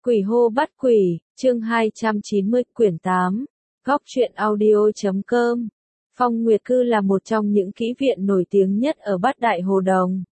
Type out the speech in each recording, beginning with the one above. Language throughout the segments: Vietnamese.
Quỷ hô bắt quỷ, chương 290, quyển 8, góc truyện audio.com. Phong Nguyệt Cư là một trong những kỹ viện nổi tiếng nhất ở Bát Đại Hồ Đồng.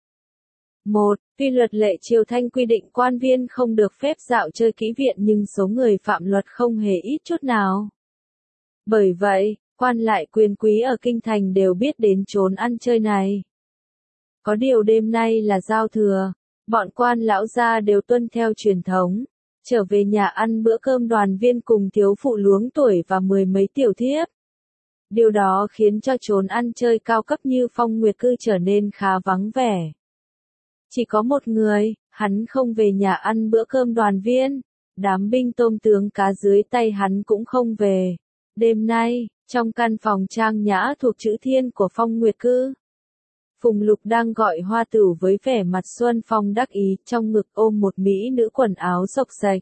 1. Tuy luật lệ Triều Thanh quy định quan viên không được phép dạo chơi kỹ viện nhưng số người phạm luật không hề ít chút nào. Bởi vậy, quan lại quyền quý ở Kinh Thành đều biết đến chốn ăn chơi này. Có điều đêm nay là giao thừa, bọn quan lão gia đều tuân theo truyền thống, trở về nhà ăn bữa cơm đoàn viên cùng thiếu phụ luống tuổi và mười mấy tiểu thiếp. Điều đó khiến cho chốn ăn chơi cao cấp như Phong Nguyệt Cư trở nên khá vắng vẻ. Chỉ có một người, hắn không về nhà ăn bữa cơm đoàn viên, đám binh tôm tướng cá dưới tay hắn cũng không về. Đêm nay, trong căn phòng trang nhã thuộc chữ Thiên của Phong Nguyệt Cư, Phùng Lục đang gọi Hoa Tửu với vẻ mặt xuân phong đắc ý, trong ngực ôm một mỹ nữ quần áo xộc xệch.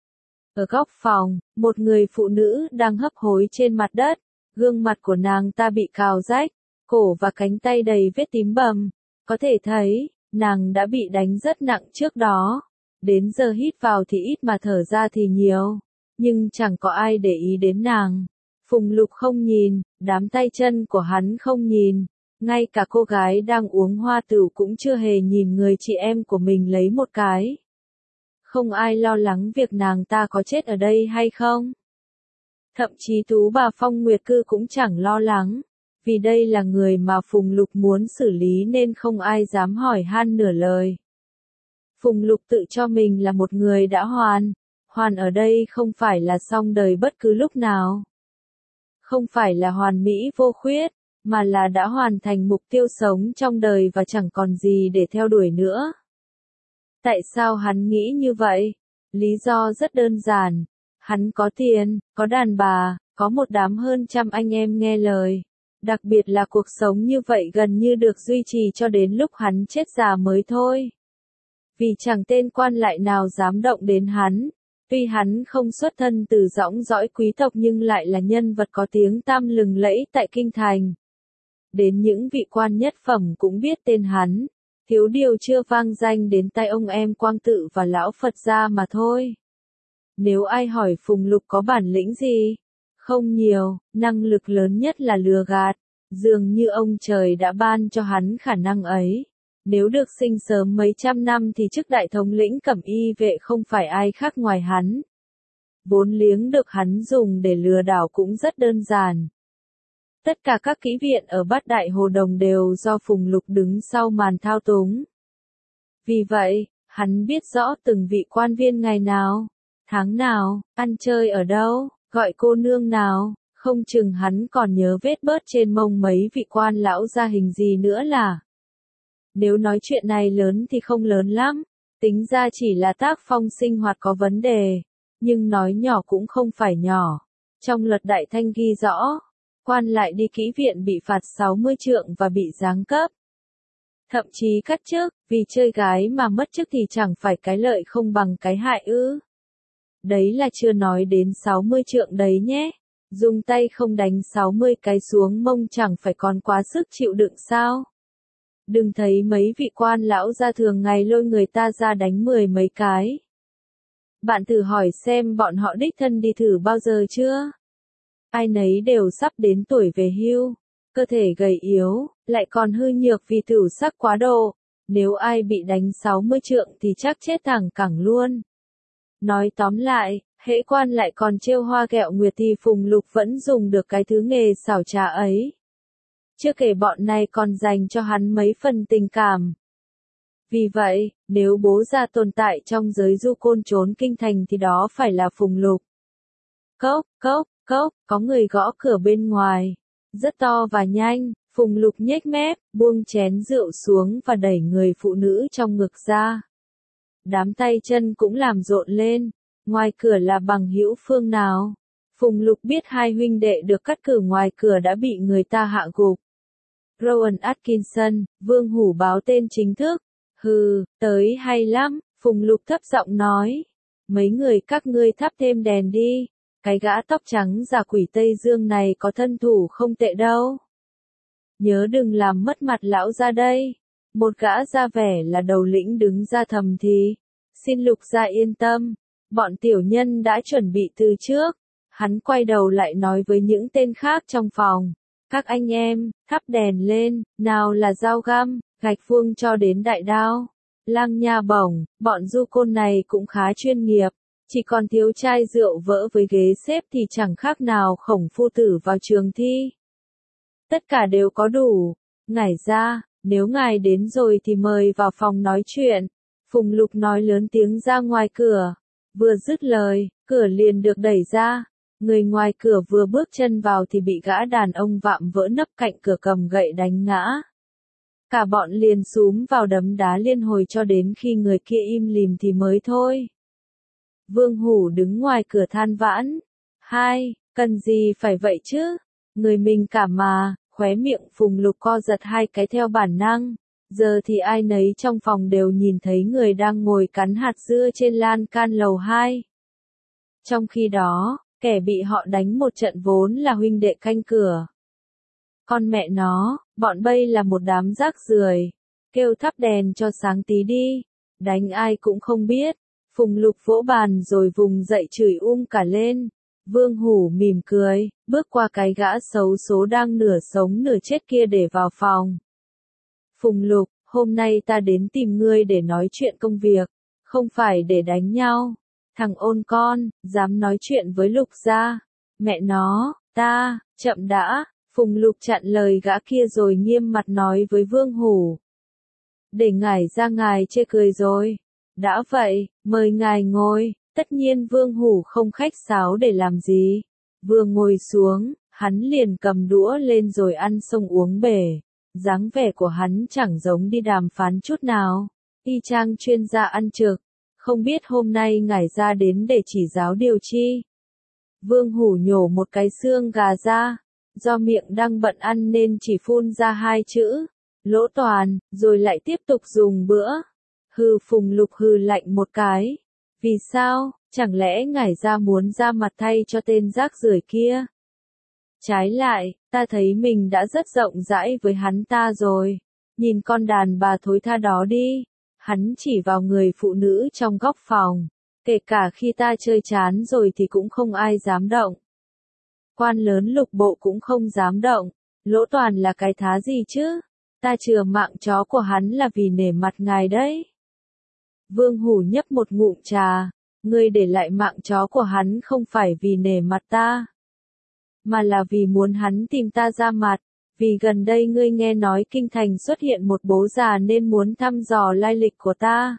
Ở góc phòng, một người phụ nữ đang hấp hối trên mặt đất, gương mặt của nàng ta bị cào rách, cổ và cánh tay đầy vết tím bầm, có thể thấy, nàng đã bị đánh rất nặng trước đó. Đến giờ hít vào thì ít mà thở ra thì nhiều, nhưng chẳng có ai để ý đến nàng. Phùng Lục không nhìn, đám tay chân của hắn không nhìn. Ngay cả cô gái đang uống hoa tửu cũng chưa hề nhìn người chị em của mình lấy một cái. Không ai lo lắng việc nàng ta có chết ở đây hay không. Thậm chí tú bà Phong Nguyệt Cư cũng chẳng lo lắng, vì đây là người mà Phùng Lục muốn xử lý nên không ai dám hỏi han nửa lời. Phùng Lục tự cho mình là một người đã hoàn ở đây không phải là xong đời bất cứ lúc nào. Không phải là hoàn mỹ vô khuyết, mà là đã hoàn thành mục tiêu sống trong đời và chẳng còn gì để theo đuổi nữa. Tại sao hắn nghĩ như vậy? Lý do rất đơn giản. Hắn có tiền, có đàn bà, có một đám hơn trăm anh em nghe lời. Đặc biệt là cuộc sống như vậy gần như được duy trì cho đến lúc hắn chết già mới thôi. Vì chẳng tên quan lại nào dám động đến hắn. Tuy hắn không xuất thân từ dõng dõi quý tộc nhưng lại là nhân vật có tiếng tăm lừng lẫy tại Kinh Thành. Đến những vị quan nhất phẩm cũng biết tên hắn, thiếu điều chưa vang danh đến tai ông em Quang Tự và lão Phật gia mà thôi. Nếu ai hỏi Phùng Lục có bản lĩnh gì? Không nhiều, năng lực lớn nhất là lừa gạt, dường như ông trời đã ban cho hắn khả năng ấy. Nếu được sinh sớm mấy trăm năm thì chức đại thống lĩnh Cẩm Y vệ không phải ai khác ngoài hắn. Vốn liếng được hắn dùng để lừa đảo cũng rất đơn giản. Tất cả các kỹ viện ở Bát Đại Hồ Đồng đều do Phùng Lục đứng sau màn thao túng. Vì vậy, hắn biết rõ từng vị quan viên ngày nào, tháng nào, ăn chơi ở đâu, gọi cô nương nào, không chừng hắn còn nhớ vết bớt trên mông mấy vị quan lão gia hình gì nữa là. Nếu nói chuyện này lớn thì không lớn lắm, tính ra chỉ là tác phong sinh hoạt có vấn đề, nhưng nói nhỏ cũng không phải nhỏ. Trong luật Đại Thanh ghi rõ, quan lại đi kỹ viện bị phạt 60 trượng và bị giáng cấp. Thậm chí cắt chức, vì chơi gái mà mất chức thì chẳng phải cái lợi không bằng cái hại ư. Đấy là chưa nói đến 60 trượng đấy nhé. Dùng tay không đánh 60 cái xuống mông chẳng phải còn quá sức chịu đựng sao. Đừng thấy mấy vị quan lão gia thường ngày lôi người ta ra đánh 10 mấy cái. Bạn thử hỏi xem bọn họ đích thân đi thử bao giờ chưa? Ai nấy đều sắp đến tuổi về hưu, cơ thể gầy yếu, lại còn hư nhược vì tửu sắc quá độ. Nếu ai bị đánh 60 trượng thì chắc chết thẳng cẳng luôn. Nói tóm lại, hễ quan lại còn trêu hoa ghẹo nguyệt thì Phùng Lục vẫn dùng được cái thứ nghề xảo trá ấy. Chưa kể bọn này còn dành cho hắn mấy phần tình cảm. Vì vậy, nếu bố già tồn tại trong giới du côn trốn Kinh Thành thì đó phải là Phùng Lục. Cốc, cốc, cốc, có người gõ cửa bên ngoài. Rất to và nhanh, Phùng Lục nhếch mép, buông chén rượu xuống và đẩy người phụ nữ trong ngực ra. Đám tay chân cũng làm rộn lên, ngoài cửa là bằng hữu phương nào. Phùng Lục biết hai huynh đệ được cắt cử ngoài cửa đã bị người ta hạ gục. Rowan Atkinson, Vương Hủ báo tên chính thức. Hừ, tới hay lắm, Phùng Lục thấp giọng nói. Mấy người các ngươi thắp thêm đèn đi. Cái gã tóc trắng già quỷ Tây Dương này có thân thủ không tệ đâu. Nhớ đừng làm mất mặt lão ra đây. Một gã ra vẻ là đầu lĩnh đứng ra thầm thì. Xin Lục gia yên tâm, Bọn tiểu nhân đã chuẩn bị từ trước. Hắn quay đầu lại nói với những tên khác trong phòng. Các anh em, thắp đèn lên, nào là dao găm, gạch vuông cho đến đại đao. Lang nha bổng, bọn du côn này cũng khá chuyên nghiệp. Chỉ còn thiếu chai rượu vỡ với ghế xếp thì chẳng khác nào Khổng phu tử vào trường thi. Tất cả đều có đủ. Ngải ra, nếu ngài đến rồi thì mời vào phòng nói chuyện. Phùng Lục nói lớn tiếng ra ngoài cửa. Vừa dứt lời, cửa liền được đẩy ra. Người ngoài cửa vừa bước chân vào thì bị gã đàn ông vạm vỡ nấp cạnh cửa cầm gậy đánh ngã. Cả bọn liền xúm vào đấm đá liên hồi cho đến khi người kia im lìm thì mới thôi. Vương Hủ đứng ngoài cửa than vãn. Hai, cần gì phải vậy chứ? Người mình cả mà, khóe miệng Phùng Lục co giật hai cái theo bản năng. Giờ thì ai nấy trong phòng đều nhìn thấy người đang ngồi cắn hạt dưa trên lan can lầu 2. Trong khi đó, kẻ bị họ đánh một trận vốn là huynh đệ canh cửa. Con mẹ nó, bọn bây là một đám rác rưởi, kêu thắp đèn cho sáng tí đi, đánh ai cũng không biết. Phùng Lục vỗ bàn rồi vùng dậy chửi cả lên. Vương Hủ mỉm cười, bước qua cái gã xấu số đang nửa sống nửa chết kia để vào phòng. Phùng Lục, hôm nay ta đến tìm ngươi để nói chuyện công việc, không phải để đánh nhau. Thằng ôn con, dám nói chuyện với Lục gia. Mẹ nó, chậm đã. Phùng Lục chặn lời gã kia rồi nghiêm mặt nói với Vương Hủ. Để ngài ra ngài chê cười rồi. Đã vậy, mời ngài ngồi. Tất nhiên Vương Hủ không khách sáo để làm gì. Vừa ngồi xuống, hắn liền cầm đũa lên rồi ăn xong uống bể. Dáng vẻ của hắn chẳng giống đi đàm phán chút nào. Y chang chuyên gia ăn trực. Không biết hôm nay ngài ra đến để chỉ giáo điều chi. Vương Hủ nhổ một cái xương gà ra. Do miệng đang bận ăn nên chỉ phun ra hai chữ. Lỗ toàn, rồi lại tiếp tục dùng bữa. Phùng Lục hừ lạnh một cái. Vì sao, chẳng lẽ ngải ra muốn ra mặt thay cho tên rác rưởi kia? Trái lại, ta thấy mình đã rất rộng rãi với hắn ta rồi. Nhìn con đàn bà thối tha đó đi. Hắn chỉ vào người phụ nữ trong góc phòng. Kể cả khi ta chơi chán rồi thì cũng không ai dám động. Quan lớn Lục bộ cũng không dám động. Lỗ toàn là cái thá gì chứ? Ta chừa mạng chó của hắn là vì nể mặt ngài đấy. Vương Hủ nhấp một ngụm trà. Ngươi để lại mạng chó của hắn không phải vì nể mặt ta, mà là vì muốn hắn tìm ta ra mặt. Vì gần đây ngươi nghe nói kinh thành xuất hiện một bố già nên muốn thăm dò lai lịch của ta.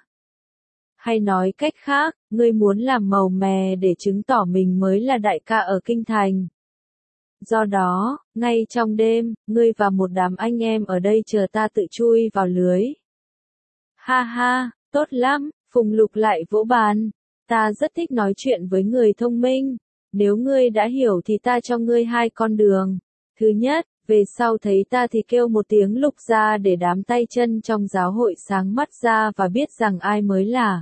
Hay nói cách khác, ngươi muốn làm màu mè để chứng tỏ mình mới là đại ca ở kinh thành. Do đó, ngay trong đêm, ngươi và một đám anh em ở đây chờ ta tự chui vào lưới. Ha ha, tốt lắm, Phùng Lục lại vỗ bàn. Ta rất thích nói chuyện với người thông minh. Nếu ngươi đã hiểu thì ta cho ngươi hai con đường. Thứ nhất, về sau thấy ta thì kêu một tiếng Lục gia để đám tay chân trong giáo hội sáng mắt ra và biết rằng ai mới là.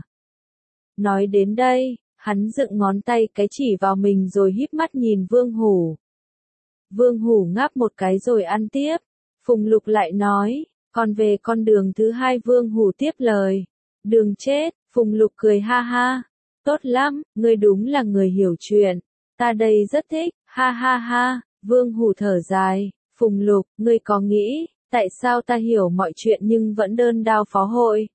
Nói đến đây, hắn dựng ngón tay cái chỉ vào mình rồi híp mắt nhìn Vương Hủ. Vương Hủ ngáp một cái rồi ăn tiếp. Phùng Lục lại nói, còn về con đường thứ hai Vương Hủ tiếp lời. Đường chết, Phùng Lục cười ha ha. Tốt lắm, ngươi đúng là người hiểu chuyện. Ta đây rất thích, ha ha ha. Vương Hủ thở dài. Phùng Lục, ngươi có nghĩ, tại sao ta hiểu mọi chuyện nhưng vẫn đơn đao phó hội?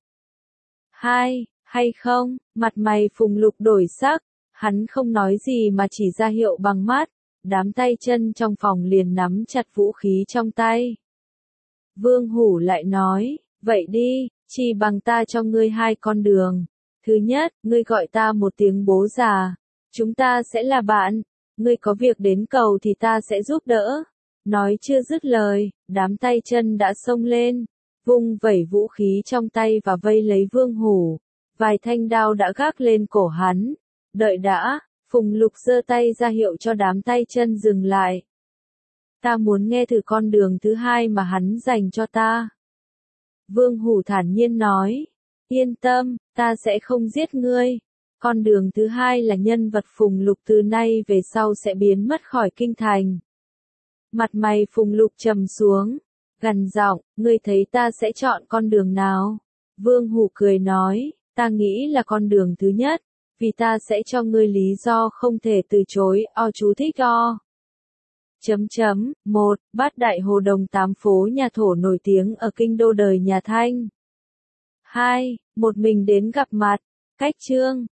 Hay không? Mặt mày Phùng Lục đổi sắc. Hắn không nói gì mà chỉ ra hiệu bằng mắt. Đám tay chân trong phòng liền nắm chặt vũ khí trong tay. Vương Hủ lại nói, vậy đi, chỉ bằng ta cho ngươi hai con đường. Thứ nhất, ngươi gọi ta một tiếng bố già. Chúng ta sẽ là bạn. Ngươi có việc đến cầu thì ta sẽ giúp đỡ. Nói chưa dứt lời, đám tay chân đã xông lên. Vung vẩy vũ khí trong tay và vây lấy Vương Hủ. Vài thanh đao đã gác lên cổ hắn. Đợi đã, Phùng Lục giơ tay ra hiệu cho đám tay chân dừng lại. Ta muốn nghe thử con đường thứ hai mà hắn dành cho ta. Vương Hủ thản nhiên nói. Yên tâm, ta sẽ không giết ngươi. Con đường thứ hai là nhân vật Phùng Lục từ nay về sau sẽ biến mất khỏi kinh thành. Mặt mày Phùng Lục trầm xuống, gằn giọng, ngươi thấy ta sẽ chọn con đường nào? Vương Hủ cười nói, ta nghĩ là con đường thứ nhất, vì ta sẽ cho ngươi lý do không thể từ chối, chú thích o. 1. Bát Đại Hồ Đồng, 8 phố nhà thổ nổi tiếng ở kinh đô đời nhà Thanh. 2. Một mình đến gặp mặt. Cách chương